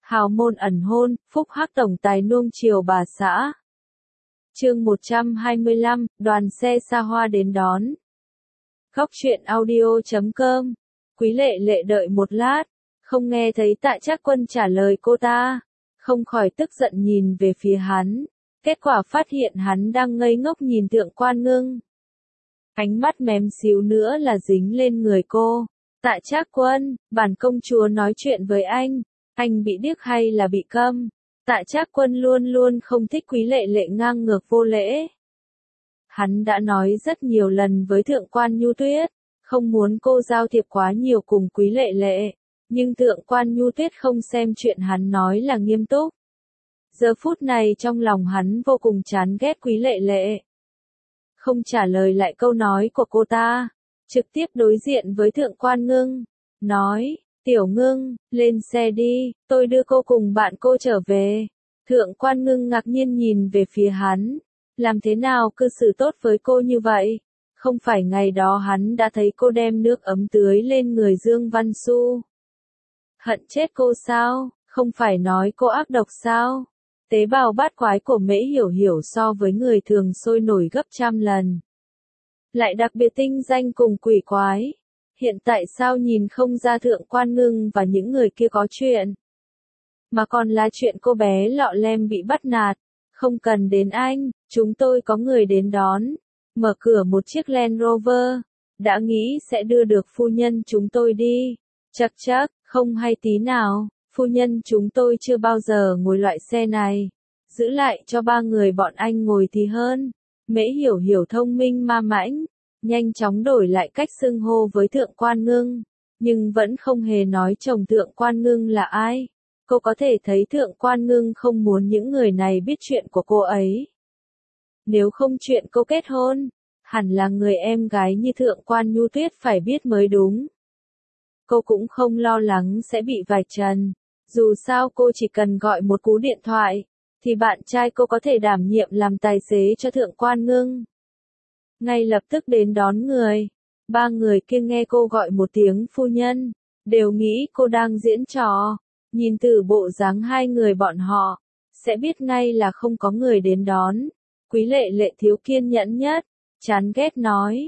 Hào môn ẩn hôn, phúc hắc tổng tài nuông chiều bà xã. Chương 125, đoàn xe xa hoa đến đón. Góc truyện audio.com. Quý Lệ Lệ đợi một lát, không nghe thấy Tạ Trác Quân trả lời cô ta, không khỏi tức giận nhìn về phía hắn, kết quả phát hiện hắn đang ngây ngốc nhìn Thượng Quan Ngưng. Ánh mắt mém xíu nữa là dính lên người cô. Tạ Trác Quân, bản công chúa nói chuyện với anh bị điếc hay là bị câm? Tạ Trác Quân luôn luôn không thích Quý Lệ Lệ ngang ngược vô lễ. Hắn đã nói rất nhiều lần với Thượng Quan Nhu Tuyết, không muốn cô giao thiệp quá nhiều cùng Quý Lệ Lệ, nhưng Thượng Quan Nhu Tuyết không xem chuyện hắn nói là nghiêm túc. Giờ phút này trong lòng hắn vô cùng chán ghét Quý Lệ Lệ. Không trả lời lại câu nói của cô ta, trực tiếp đối diện với Thượng Quan Ngưng, nói, Tiểu Ngưng, lên xe đi, tôi đưa cô cùng bạn cô trở về. Thượng Quan Ngưng ngạc nhiên nhìn về phía hắn, làm thế nào cư xử tốt với cô như vậy? Không phải ngày đó hắn đã thấy cô đem nước ấm tưới lên người Dương Văn Xu. Hận chết cô sao? Không phải nói cô ác độc sao? Tế bào bát quái của Mễ Hiểu Hiểu so với người thường sôi nổi gấp trăm lần. Lại đặc biệt tinh danh cùng quỷ quái. Hiện tại sao nhìn không ra Thượng Quan Ngưng và những người kia có chuyện? Mà còn là chuyện cô bé Lọ Lem bị bắt nạt. Không cần đến anh, chúng tôi có người đến đón. Mở cửa một chiếc Land Rover. Đã nghĩ sẽ đưa được phu nhân chúng tôi đi. Chắc, không hay tí nào. Phu nhân chúng tôi chưa bao giờ ngồi loại xe này. Giữ lại cho ba người bọn anh ngồi thì hơn. Mễ Hiểu Hiểu thông minh ma mãnh, nhanh chóng đổi lại cách xưng hô với Thượng Quan Ngưng, nhưng vẫn không hề nói chồng Thượng Quan Ngưng là ai. Cô có thể thấy Thượng Quan Ngưng không muốn những người này biết chuyện của cô ấy. Nếu không chuyện cô kết hôn, hẳn là người em gái như Thượng Quan Nhu Tuyết phải biết mới đúng. Cô cũng không lo lắng sẽ bị vạch trần. Dù sao cô chỉ cần gọi một cú điện thoại, thì bạn trai cô có thể đảm nhiệm làm tài xế cho Thượng Quan Ngưng. Ngay lập tức đến đón người. Ba người kia nghe cô gọi một tiếng phu nhân, đều nghĩ cô đang diễn trò. Nhìn từ bộ dáng hai người bọn họ, sẽ biết ngay là không có người đến đón. Quý Lệ Lệ thiếu kiên nhẫn nhất, chán ghét nói,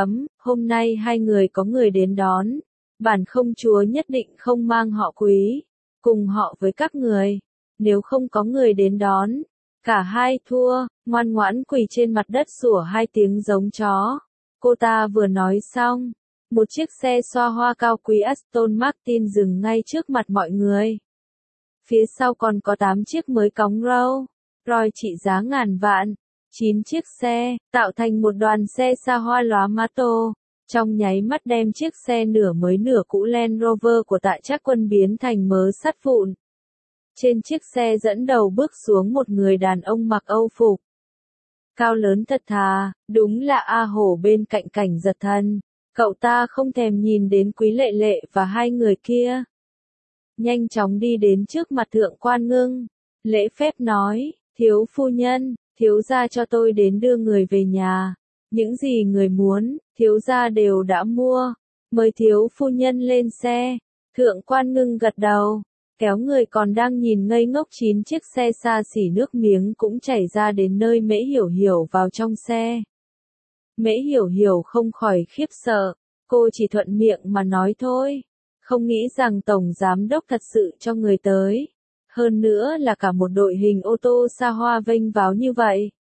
hôm nay hai người có người đến đón. Bản công chúa nhất định không mang họ Quý, cùng họ với các người. Nếu không có người đến đón, cả hai thua, ngoan ngoãn quỳ trên mặt đất sủa hai tiếng giống chó. Cô ta vừa nói xong, một chiếc xe xoa hoa cao quý Aston Martin dừng ngay trước mặt mọi người. Phía sau còn có 8 chiếc mới cóng râu, Royce trị giá ngàn vạn, 9 chiếc xe, tạo thành một đoàn xe xa hoa lóa má tô. Trong nháy mắt đem chiếc xe nửa mới nửa cũ Land Rover của Tạ Trác Quân biến thành mớ sắt vụn. Trên chiếc xe dẫn đầu bước xuống một người đàn ông mặc Âu phục. Cao lớn thật thà, đúng là A Hổ bên cạnh Cảnh Giật Thần. Cậu ta không thèm nhìn đến Quý Lệ Lệ và hai người kia. Nhanh chóng đi đến trước mặt Thượng Quan Ngưng. Lễ phép nói, thiếu phu nhân, thiếu gia cho tôi đến đưa người về nhà. Những gì người muốn, thiếu gia đều đã mua. Mời thiếu phu nhân lên xe. Thượng Quan Ngưng gật đầu, kéo người còn đang nhìn ngây ngốc 9 chiếc xe xa xỉ nước miếng cũng chảy ra đến nơi Mễ Hiểu Hiểu vào trong xe. Mễ Hiểu Hiểu không khỏi khiếp sợ, cô chỉ thuận miệng mà nói thôi. Không nghĩ rằng Tổng Giám Đốc thật sự cho người tới. Hơn nữa là cả một đội hình ô tô xa hoa vênh váo như vậy.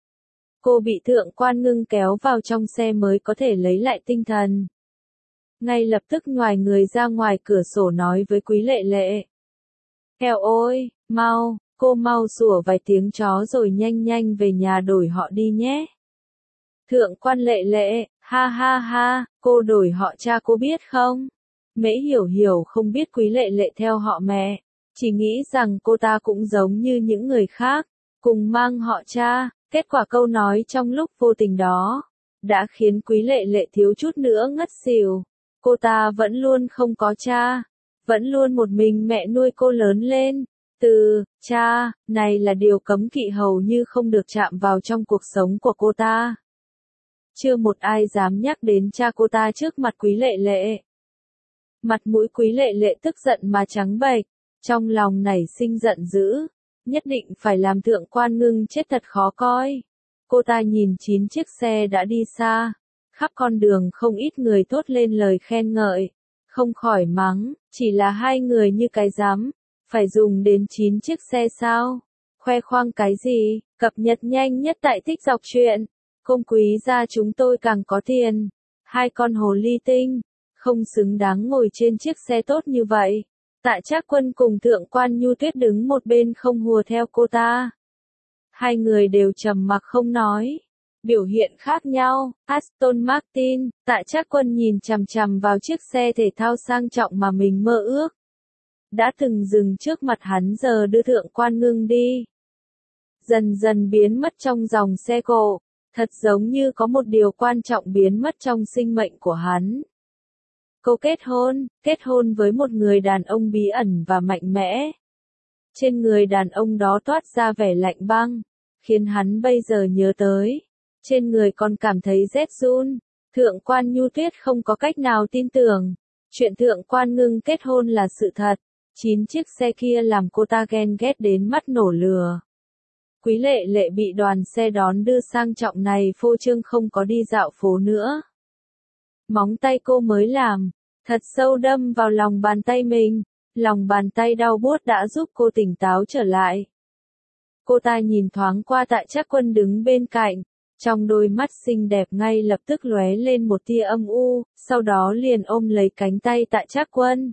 Cô bị Thượng Quan Ngưng kéo vào trong xe mới có thể lấy lại tinh thần. Ngay lập tức nhoài người ra ngoài cửa sổ nói với Quý Lệ Lệ. Eo ôi, cô mau sủa vài tiếng chó rồi nhanh về nhà đổi họ đi nhé. Thượng Quan Lệ Lệ, ha, cô đổi họ cha cô biết không? Mễ Hiểu Hiểu không biết Quý Lệ Lệ theo họ mẹ, chỉ nghĩ rằng cô ta cũng giống như những người khác, cùng mang họ cha. Kết quả câu nói trong lúc vô tình đó, đã khiến Quý Lệ Lệ thiếu chút nữa ngất xỉu. Cô ta vẫn luôn không có cha, vẫn luôn một mình mẹ nuôi cô lớn lên. Từ cha này là điều cấm kỵ hầu như không được chạm vào trong cuộc sống của cô ta. Chưa một ai dám nhắc đến cha cô ta trước mặt Quý Lệ Lệ. Mặt mũi Quý Lệ Lệ tức giận mà trắng bệch, Trong lòng nảy sinh giận dữ, nhất định phải làm Thượng Quan Ngưng chết thật khó coi. Cô ta nhìn 9 chiếc xe đã đi xa, khắp con đường không ít người thốt lên lời khen ngợi, không khỏi mắng, chỉ là hai người như cái rắm, phải dùng đến 9 chiếc xe sao? Khoe khoang cái gì? Cập nhật nhanh nhất tại Thích Dọc Truyện. Công quý gia chúng tôi càng có tiền. Hai con hồ ly tinh, không xứng đáng ngồi trên chiếc xe tốt như vậy. Tạ Trác Quân cùng Thượng Quan Nhu Tuyết đứng một bên không hùa theo cô ta. Hai người đều trầm mặc không nói. Biểu hiện khác nhau, Aston Martin, Tạ Trác Quân nhìn chằm chằm vào chiếc xe thể thao sang trọng mà mình mơ ước. Đã từng dừng trước mặt hắn giờ đưa Thượng Quan Ngưng đi. Dần dần biến mất trong dòng xe cộ, thật giống như có một điều quan trọng biến mất trong sinh mệnh của hắn. Cô kết hôn với một người đàn ông bí ẩn và mạnh mẽ. Trên người đàn ông đó toát ra vẻ lạnh băng, khiến hắn bây giờ nhớ tới. Trên người còn cảm thấy rét run. Thượng Quan Nhu Tuyết không có cách nào tin tưởng. Chuyện Thượng Quan Ngưng kết hôn là sự thật. 9 chiếc xe kia làm cô ta ghen ghét đến mắt nổ lửa. Quý Lệ Lệ bị đoàn xe đón đưa sang trọng này phô trương không có đi dạo phố nữa. Móng tay cô mới làm, thật sâu đâm vào lòng bàn tay mình. Lòng bàn tay đau buốt đã giúp cô tỉnh táo trở lại. Cô ta nhìn thoáng qua Tạ Trác Quân đứng bên cạnh. Trong đôi mắt xinh đẹp ngay lập tức lóe lên một tia âm u, sau đó liền ôm lấy cánh tay Tạ Trác Quân.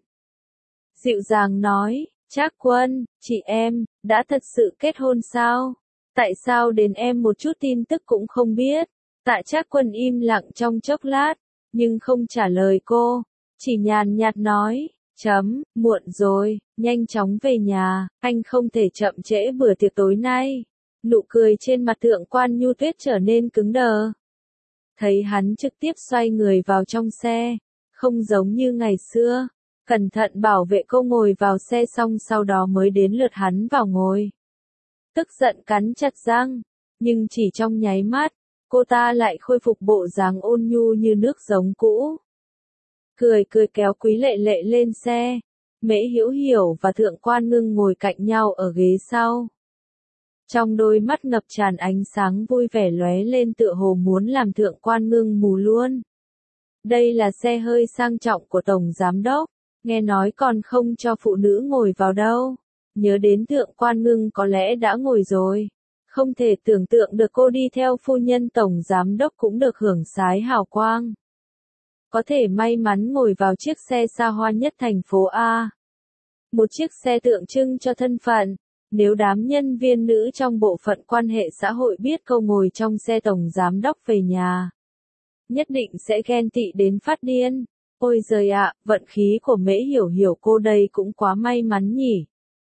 Dịu dàng nói, Trác Quân, chị em, đã thật sự kết hôn sao? Tại sao đến em một chút tin tức cũng không biết? Tạ Trác Quân im lặng trong chốc lát, nhưng không trả lời cô, chỉ nhàn nhạt nói, muộn rồi, nhanh chóng về nhà, anh không thể chậm trễ bữa tiệc tối nay. Nụ cười trên mặt Thượng Quan Nhu Tuyết trở nên cứng đờ. Thấy hắn trực tiếp xoay người vào trong xe, không giống như ngày xưa, cẩn thận bảo vệ cô ngồi vào xe xong sau đó mới đến lượt hắn vào ngồi. Tức giận cắn chặt răng, nhưng chỉ trong nháy mắt, cô ta lại khôi phục bộ dáng ôn nhu như nước giống cũ. Cười kéo Quý Lệ Lệ lên xe, Mễ Hiểu Hiểu và Thượng Quan Ngưng ngồi cạnh nhau ở ghế sau. Trong đôi mắt ngập tràn ánh sáng vui vẻ lóe lên tựa hồ muốn làm Thượng Quan Ngưng mù luôn. Đây là xe hơi sang trọng của Tổng Giám Đốc, nghe nói còn không cho phụ nữ ngồi vào đâu. Nhớ đến Thượng Quan Ngưng có lẽ đã ngồi rồi. Không thể tưởng tượng được cô đi theo phu nhân Tổng Giám Đốc cũng được hưởng sái hào quang. Có thể may mắn ngồi vào chiếc xe xa hoa nhất thành phố A. Một chiếc xe tượng trưng cho thân phận. Nếu đám nhân viên nữ trong bộ phận quan hệ xã hội biết cô ngồi trong xe Tổng Giám Đốc về nhà, nhất định sẽ ghen tị đến phát điên. Ôi giời ạ, vận khí của Mễ Hiểu Hiểu cô đây cũng quá may mắn nhỉ.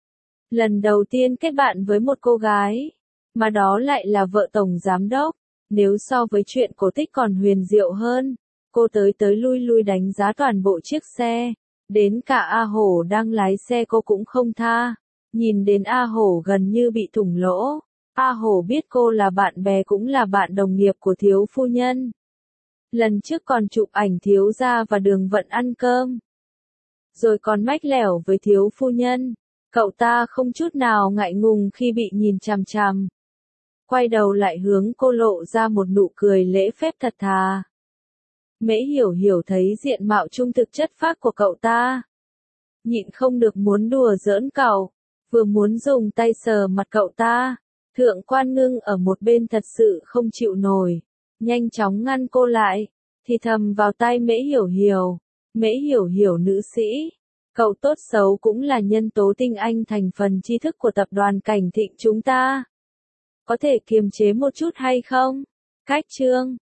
Lần đầu tiên kết bạn với một cô gái, mà đó lại là vợ Tổng Giám Đốc. Nếu so với chuyện cổ tích còn huyền diệu hơn, cô tới lui đánh giá toàn bộ chiếc xe. Đến cả A Hổ đang lái xe cô cũng không tha. Nhìn đến A Hổ gần như bị thủng lỗ. A Hổ biết cô là bạn bè cũng là bạn đồng nghiệp của thiếu phu nhân. Lần trước còn chụp ảnh thiếu gia và Đường Vận ăn cơm. Rồi còn mách lẻo với thiếu phu nhân. Cậu ta không chút nào ngại ngùng khi bị nhìn chằm chằm. Quay đầu lại hướng cô lộ ra một nụ cười lễ phép thật thà. Mễ Hiểu Hiểu thấy diện mạo trung thực chất phác của cậu ta. Nhịn không được muốn đùa giỡn cậu. Vừa muốn dùng tay sờ mặt cậu ta. Thượng Quan Ngưng ở một bên thật sự không chịu nổi. Nhanh chóng ngăn cô lại. Thì thầm vào tai Mễ Hiểu Hiểu. Mễ Hiểu Hiểu nữ sĩ. Cậu tốt xấu cũng là nhân tố tinh anh thành phần tri thức của tập đoàn Cảnh Thịnh chúng ta. Có thể kiềm chế một chút hay không? Cách chương.